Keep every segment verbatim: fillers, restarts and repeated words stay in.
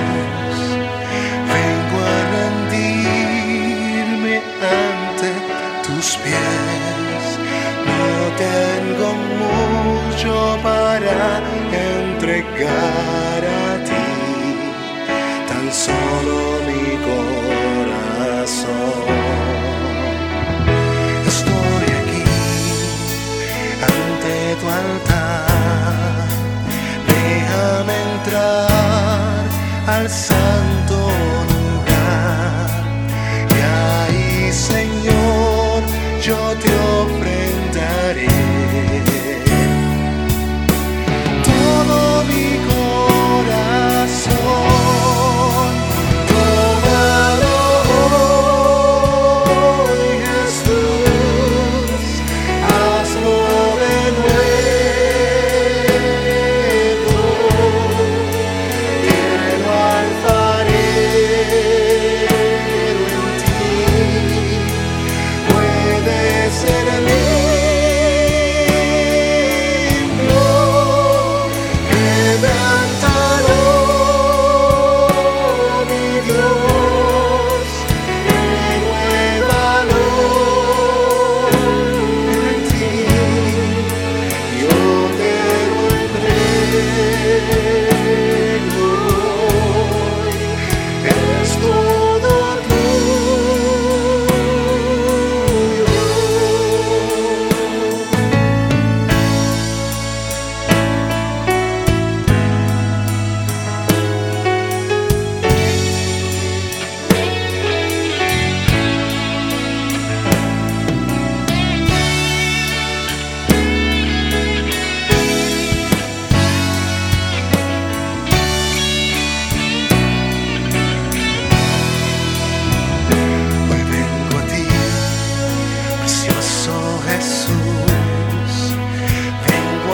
vengo a rendirme ante tus pies. No tengo mucho para entregar a ti, tan solo mi corazón. Estoy aquí ante tu altar, déjame entrar al santo lugar, y ahí, Señor, yo te ofrendaré todo mi corazón. Tómalo hoy, Jesús, hazlo de nuevo. Quiero alfarero en ti, puede ser limpio. Quebrántalo, mi Dios, renuévalo en ti. Yo te lo entrego hoy, es todo tuyo. Hoy vengo a ti, precioso Jesús, vengo a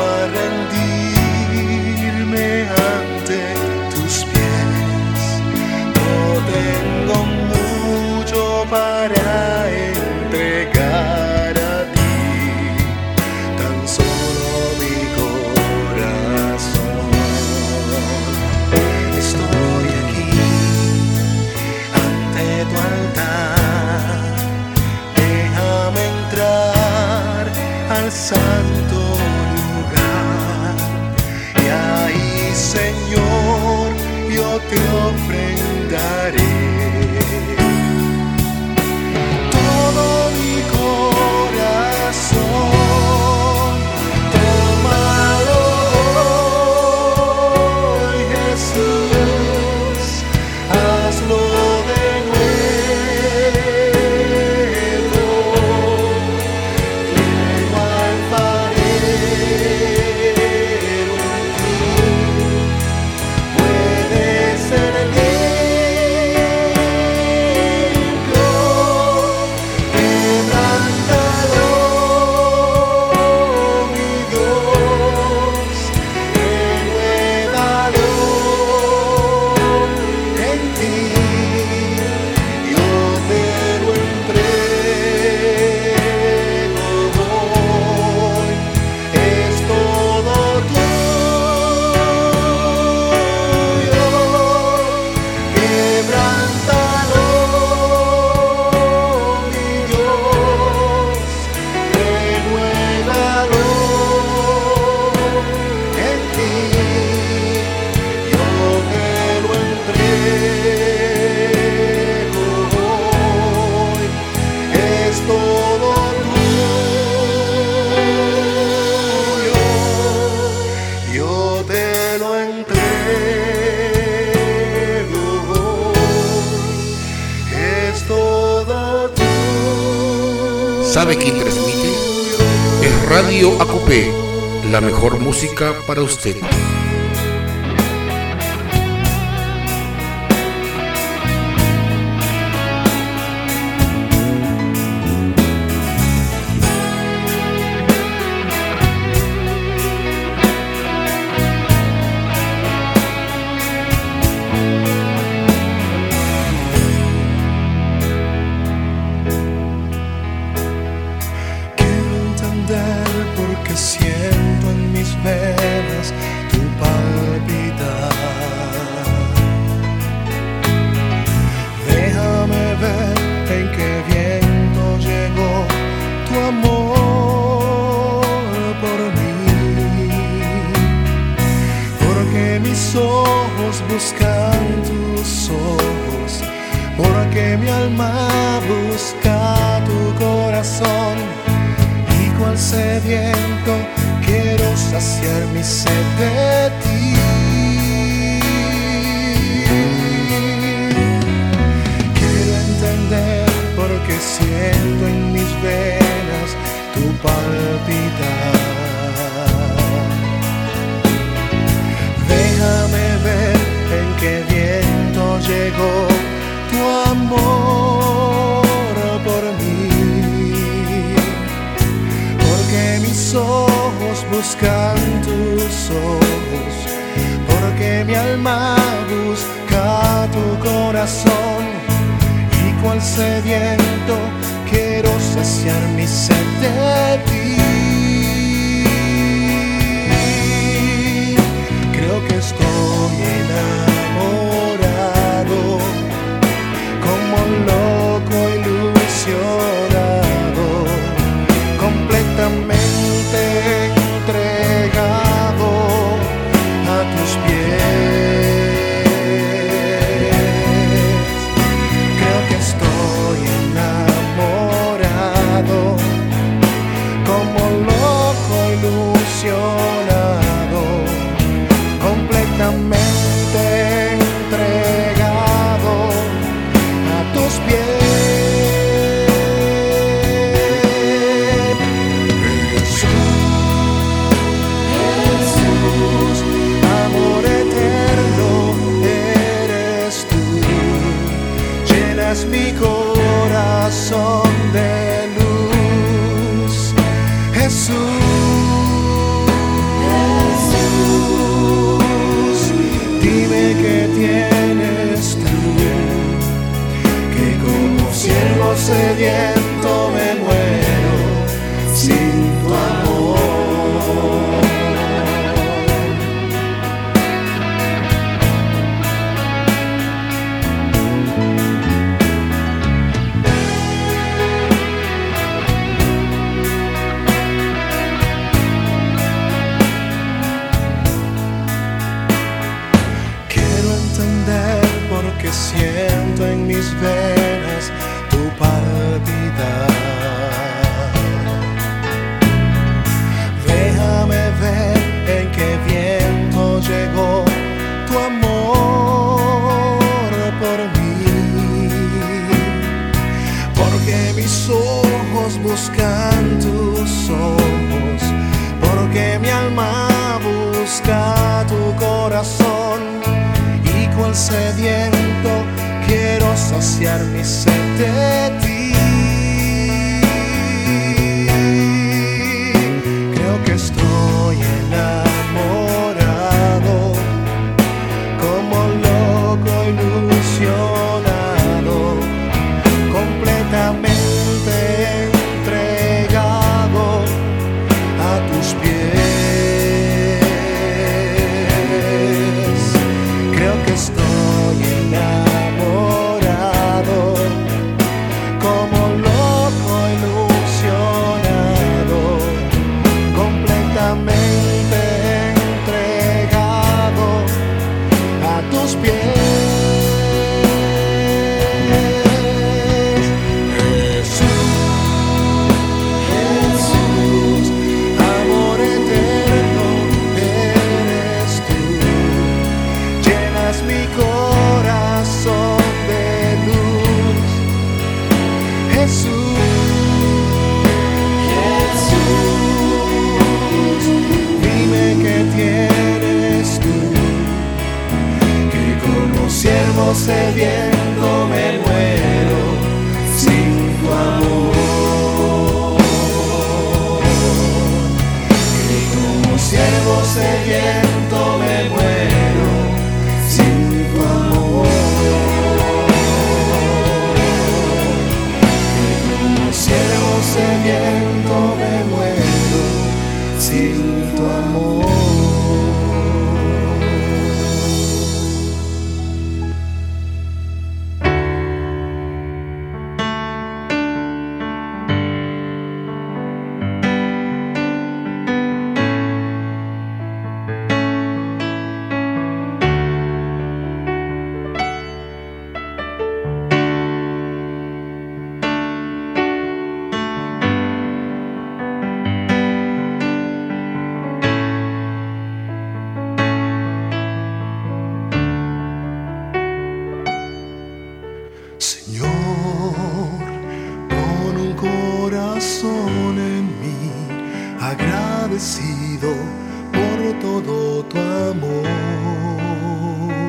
rendirme ante tus pies. No tengo mucho para entregar a ti, tan solo mi corazón. Estoy aquí ante tu altar, déjame entrar al santo lugar, y ahí, Señor, yo te ofrendaré todo mi corazón. Tómalo hoy, Jesús, hazlo de nuevo. Quiero alfarero en ti, puede ser limpio. Quebrántalo, mi Dios, renuévalo en ti. Yo te lo entrego hoy, es todo tuyo. Quebrántalo, mi Dios, renuévalo en ti. Yo te lo entrego hoy, es todo tuyo. Yo te lo entrego hoy, es todo tuyo. ¿Sabe quién transmite? Es Radio Acupé, la mejor música para usted. Quiero entender por qué siento en mis venas tu tus ojos, porque mi alma busca tu corazón, y cual sediento quiero saciar mi sed de ti. Quiero entender porque siento en mis venas tu palpitar. Déjame ver en qué viento llegó tu amor por mí, porque mis ojos buscan tus ojos, porque mi alma busca tu corazón, y cual sediento quiero saciar mi sed de ti. Creo que estoy enamorado, como loco ilusionado, completamente entregado a tus pies. Creo que estoy enamorado, como loco ilusionado, completamente entregado a tus pies. Jesús, amor eterno eres tú, llenas mi corazón de luz. Jesús, Jesús, dime qué tienes tú, que como siervo sediento me muero sin tu amor. Porque siento en mis venas tu palpitar. Déjame ver en qué viento llegó tu amor por mí, porque mis ojos buscan tus ojos, porque mi alma busca tu corazón, cual sediento quiero saciar mi sed de ti. Creo que estoy enamorado, como loco ilusionado, completamente entregado a tus pies. Estoy enamorado, como loco ilusionado, completamente entregado a tus pies. Jesús, Jesús, amor eterno eres tú, llenas mi corazón de luz. Jesús, Jesús, dime qué tienes tú, que como siervo sediento me muero sin tu amor, que como siervo sediento me muero sin tu amor, que como siervo sediento me muero sin tu amor. corazón en mí, agradecido por todo tu amor.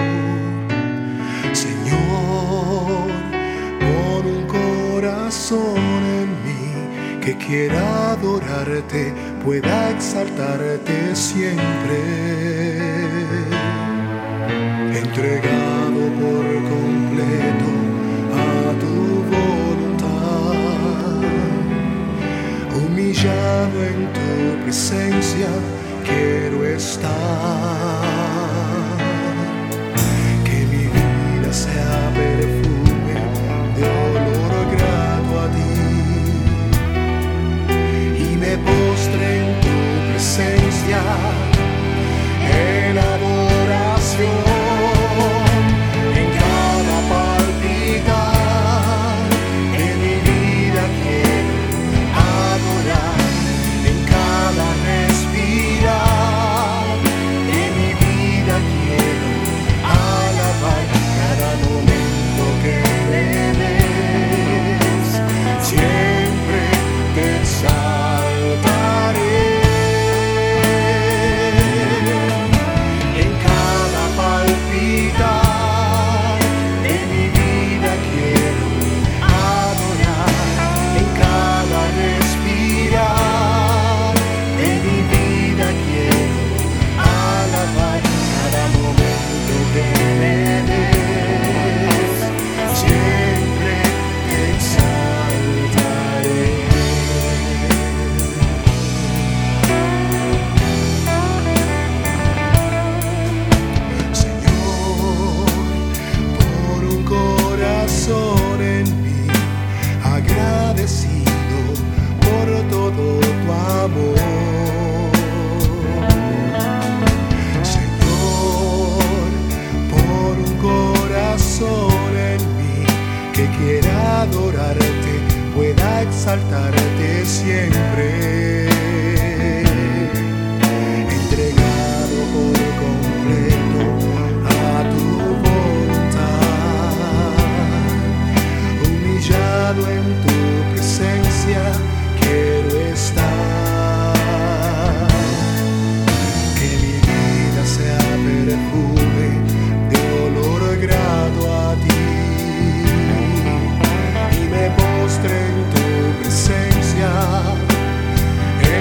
Señor, pon un corazón en mí que quiera adorarte, pueda exaltarte siempre. Entregado por completo a tu voluntad, humillado en tu presencia quiero estar. Que mi vida sea perfume de olor grato a ti, y me postre en tu presencia en adoración. Adorarte, pueda exaltarte siempre. Entregado por completo a tu voluntad, humillado en tu presencia quiero estar. Que mi vida sea perfume de olor grato a ti, me postre en tu presencia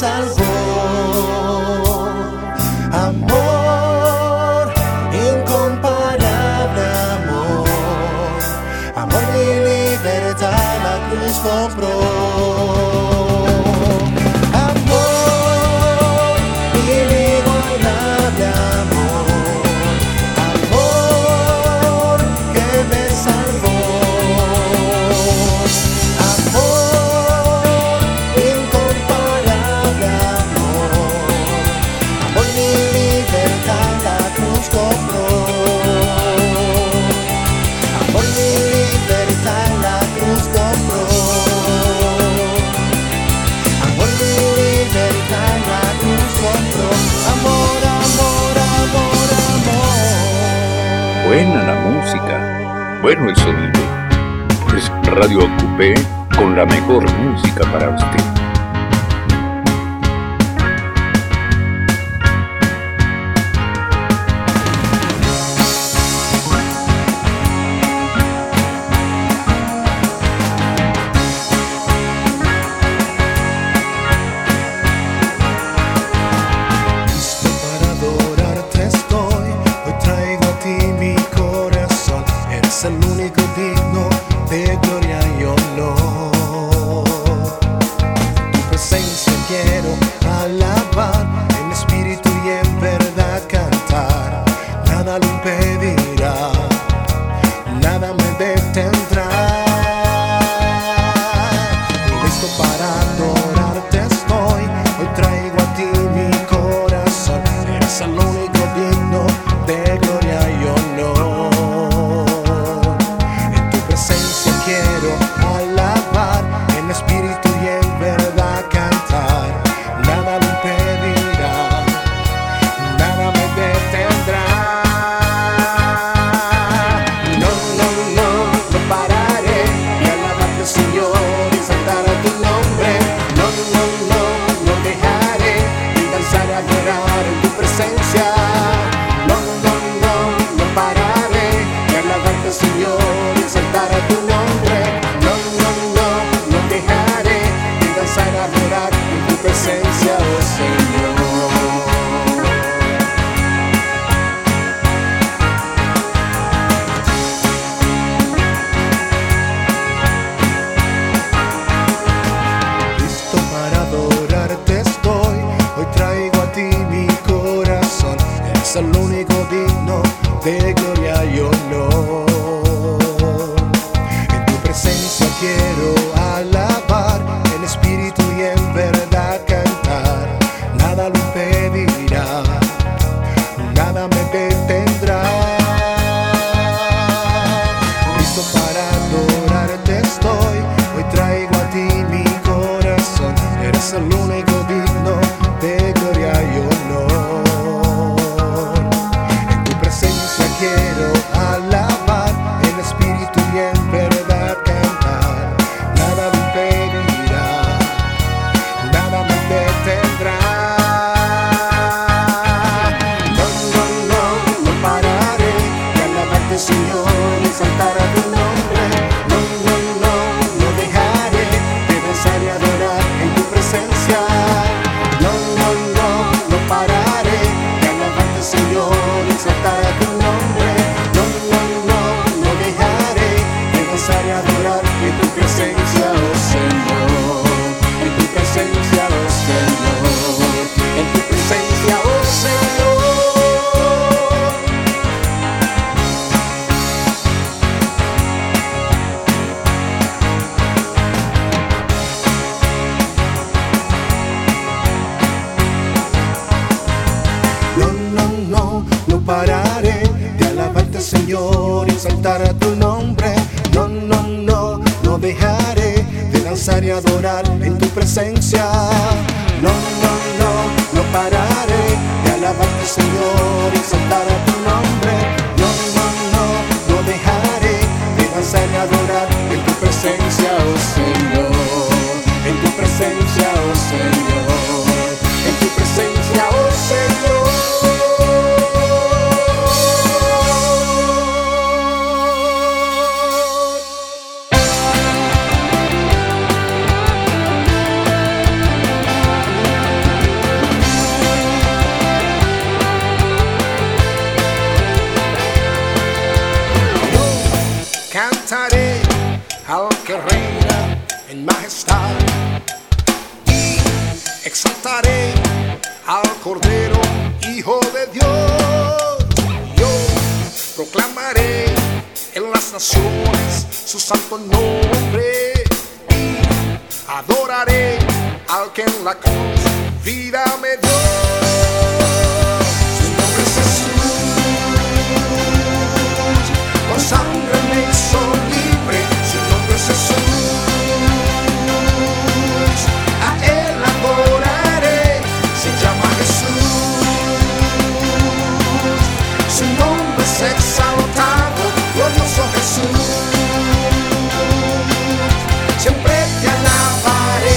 salvó. Amor, incomparable amor, amor y libertad la cruz compró. Amor, inigualable amor, amor que me salvó. Amor, incomparable amor, amor y libertad la cruz compró. Amor y libertad la cruz compró. Amor y libertad la cruz compró. Amor, amor, amor, amor. Buena la música, bueno el sonido. Es Radio Ocupé con la mejor música para usted. Listo para adorarte estoy, hoy traigo a ti mi corazón. Eres el único digno de gloria y honor. Tu presencia quiero alabar, en espíritu y en verdad cantar. Nada lo impedirá, nada me detendrá. Listo para adorarte estoy, hoy traigo a ti mi corazón. Eres el único digno de gloria y honor. En tu presencia quiero alabar, en espíritu y en verdad cantar. Nada lo impedirá, nada me detendrá. No, no, no, no pararé de alabarte, Señor, y exaltar a tu nombre. No, no, no, no dejaré de danzar y adorar en tu presencia. No, no, no, no pararé de alabarte, Señor, y exaltar a tu nombre. No, no, no, no dejaré de danzar y adorar en tu presencia, oh Señor. Listo para adorarte estoy, hoy traigo a ti mi corazón. Eres el único digno de gloria y honor. En tu presencia quiero alabar, en espíritu y en verdad cantar. Nada lo impedirá, nada me detendrá. Listo para adorarte estoy, hoy traigo a ti mi corazón. Eres el único digno de gloria y honor. En tu presencia quiero alabar, en espíritu y en verdad cantar. Nada me impedirá, nada me detendrá. No, no, no, no pararé de alabarte, Señor, y exaltar a tu nombre. No, no, no, no dejaré de danzar y adorar en tu presencia. No, no, no, no pararé de alabarte, Señor, y exaltar a tu nombre. No, no, no, no dejaré de danzar y adorar en tu presencia, oh Señor. En tu presencia, oh Señor. En tu presencia, oh Señor. No, no, no, no pararé de alabarte, Señor, y exaltar a tu nombre. No, no, no, no dejaré de danzar y adorar en tu presencia. No, no, no, no pararé de alabarte, Señor, y exaltar a tu nombre. No, no, no, no dejaré de danzar y adorar en tu presencia, oh Señor. En tu presencia, oh Señor. En tu presencia, oh Señor. exaltaré al Cordero, Hijo de Dios. Yo proclamaré en las naciones su santo nombre y adoraré al que en la cruz vida me dio. Su nombre es Jesús, con sangre me hizo libre. Su nombre es Jesús, a él adoraré. Se llama Jesús, su nombre es exaltado, glorioso Jesús. Siempre te alabaré.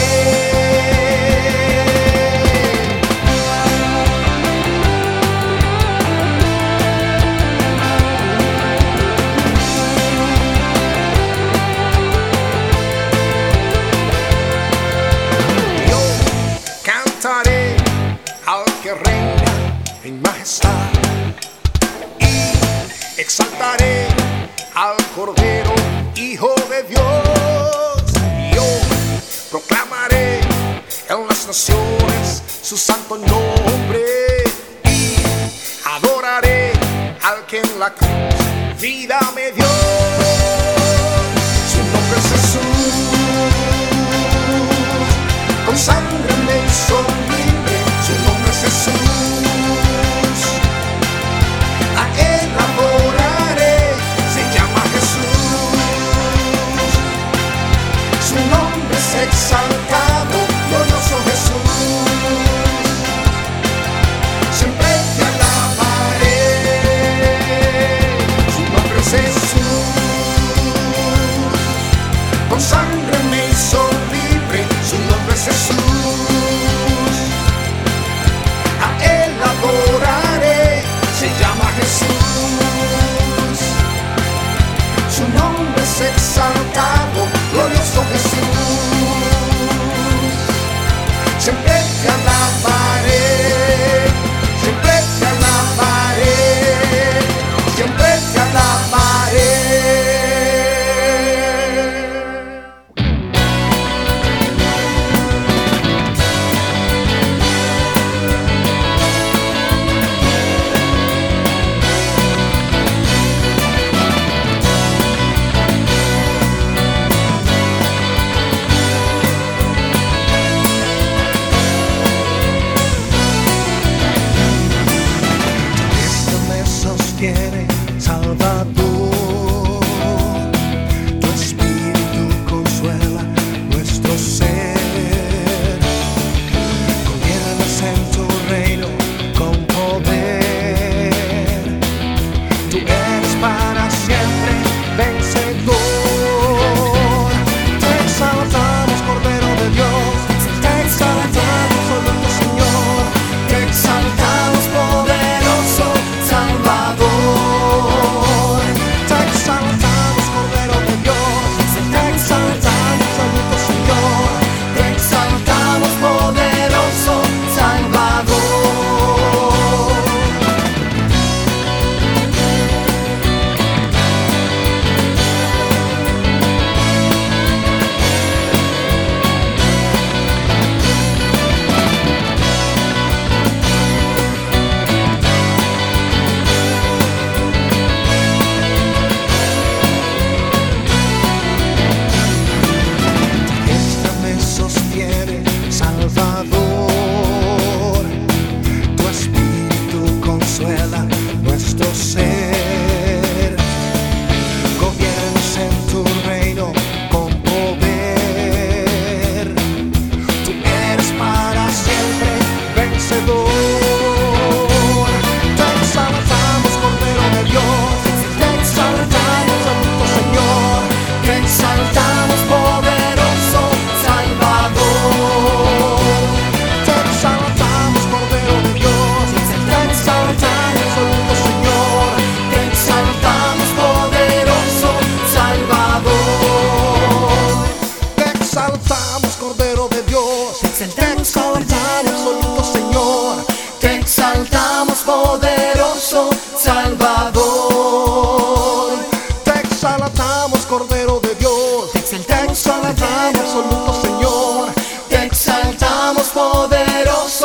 Yo cantaré al que reina en majestad y exaltaré al Cordero, Hijo de Dios. Yo proclamaré en las naciones su santo nombre y adoraré al que en la cruz vida me dio. Su nombre es Jesús, con sangre me hizo libre. Su nombre es Jesús, a él adoraré. Se llama Jesús, su nombre es exaltado, glorioso Jesús. Siempre te alabaré. Su nombre es Jesús, con sangre me hizo libre. Su nombre es Jesús, a él adoraré. Se llama Jesús, su nombre es exaltado, glorioso Jesús. Siempre te alabaré, siempre te alabaré, siempre te alabaré. Esto me sostiene, Salvador. Tu espíritu consuela nuestro ser. Gobiernas en tu reino con poder. Tú eres para siempre vencedor. Te exaltamos, Cordero de Dios. Te exaltamos, santo Señor. Te exaltamos, poderoso Salvador. Te exaltamos, Cordero de Dios. Te exaltamos, santo Señor. Te exaltamos, poderoso Salvador. Esta me sostiene, Salvador. Tu espíritu consuela nuestro ser. Gobiernas en tu reino con poder. Tú eres para siempre vencedor. Te exaltamos, Cordero de Dios. Te exaltamos, santo Señor. Te exaltamos, poderoso Salvador. Te exaltamos, Cordero de Dios. Te exaltamos, santo Señor. Te exaltamos, poderoso Salvador. Te exaltamos, Cordero de Dios. Te exaltamos, santo Señor. Te exaltamos, poderoso Salvador. Te exaltamos, Cordero de Dios. Te exaltamos, santo Señor. Te exaltamos, poderoso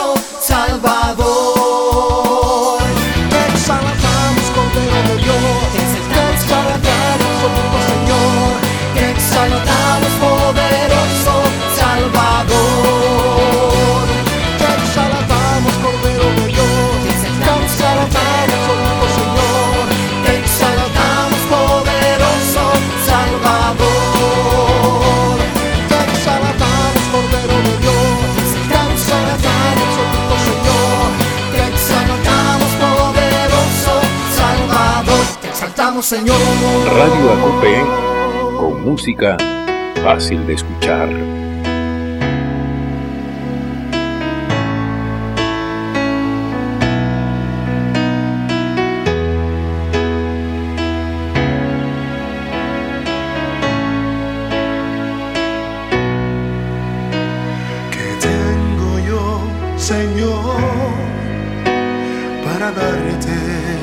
Señor. Radio Acupe, con música fácil de escuchar. Señor, para darte,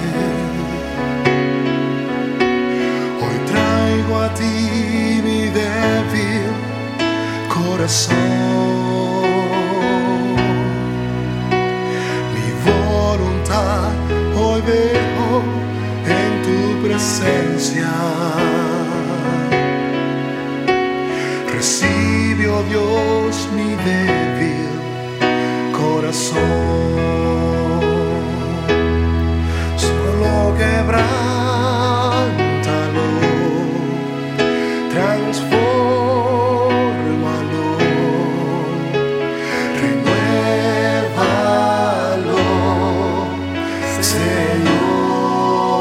hoy traigo a ti mi débil corazón, mi voluntad hoy dejo en tu presencia. Recibe, oh Dios, mi débil corazón, solo quebrántalo, transfórmalo, renuévalo, Señor.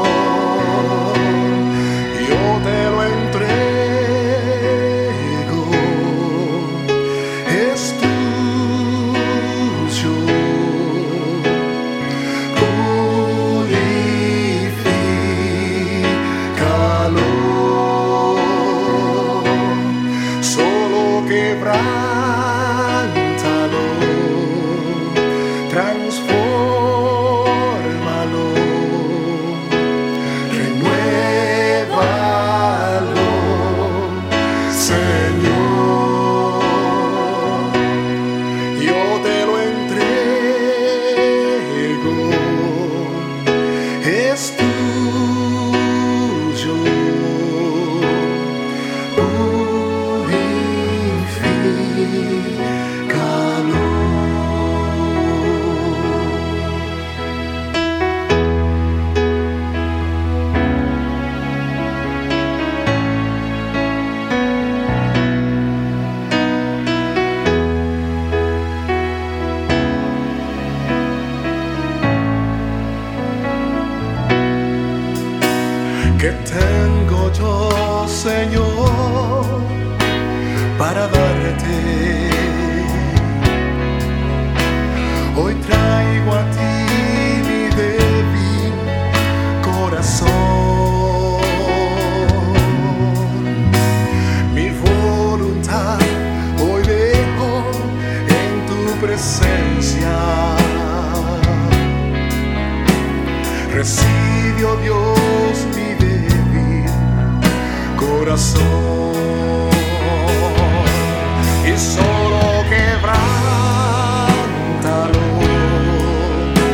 Yo te lo entrego, es que tengo yo, Señor, para darte. Hoy traigo a ti mi débil corazón, mi voluntad hoy dejo en tu presencia. Recibe, oh Dios, mi débil corazón, y solo quebrántalo,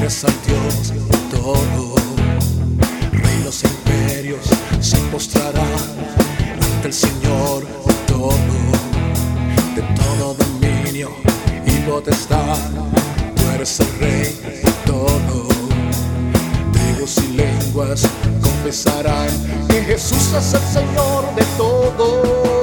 eres el Dios de todo. Reinos e imperios se postrarán ante el Señor de todo, de todo dominio y potestad. Tú eres el Rey de todo. Tribus y lenguas confesarán que Jesús es el Señor de todo.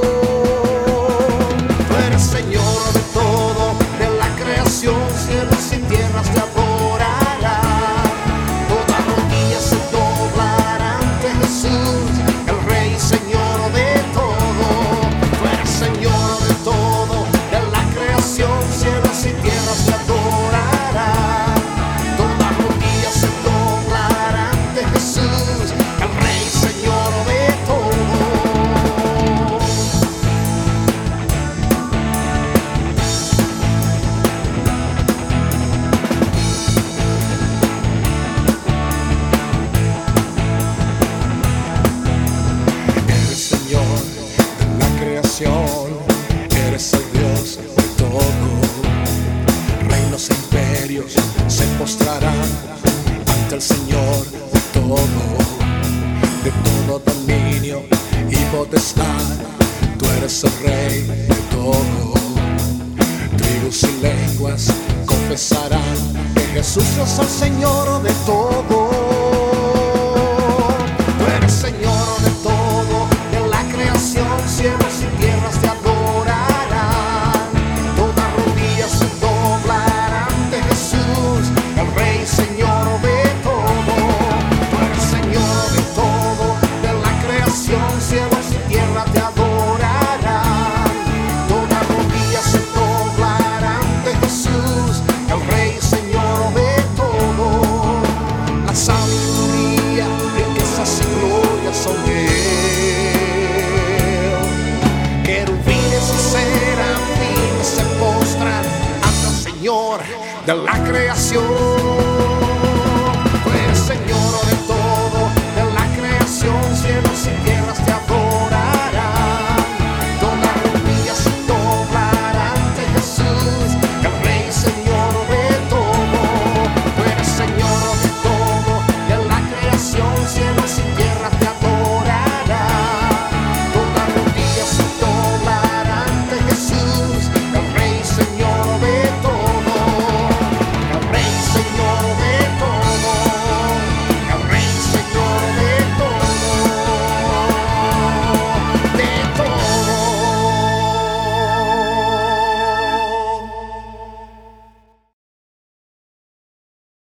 Tú eres Señor de todo, de la creación, cielos y tierras te adorarán. Toda rodilla se doblará ante Jesús, el Rey y Señor de todo. Tú eres Señor de todo, de la creación, cielos y tierras te adorarán. Toda rodilla se doblará ante Jesús, el Rey y Señor de todo. Eres Señor de la creación, eres el Dios de todo. Reinos e imperios se postrarán ante el Señor de todo, de todo dominio y potestad. Tú eres el Rey de todo. Tribus y lenguas confesarán que Jesús es el Señor de todo. Tú eres Señor de todo, de la creación, cielos y tierras te adorarán. Toda rodilla se doblará ante Jesús, el Rey y Señor de todo. Tú eres Señor de todo, de la creación, cielos y tierra te adorarán. Toda rodilla se doblará ante Jesús, el Rey y Señor de todo. La sabiduría, riquezas y gloria son de Él. Querubines y serafines se postran ante el Señor de la creación.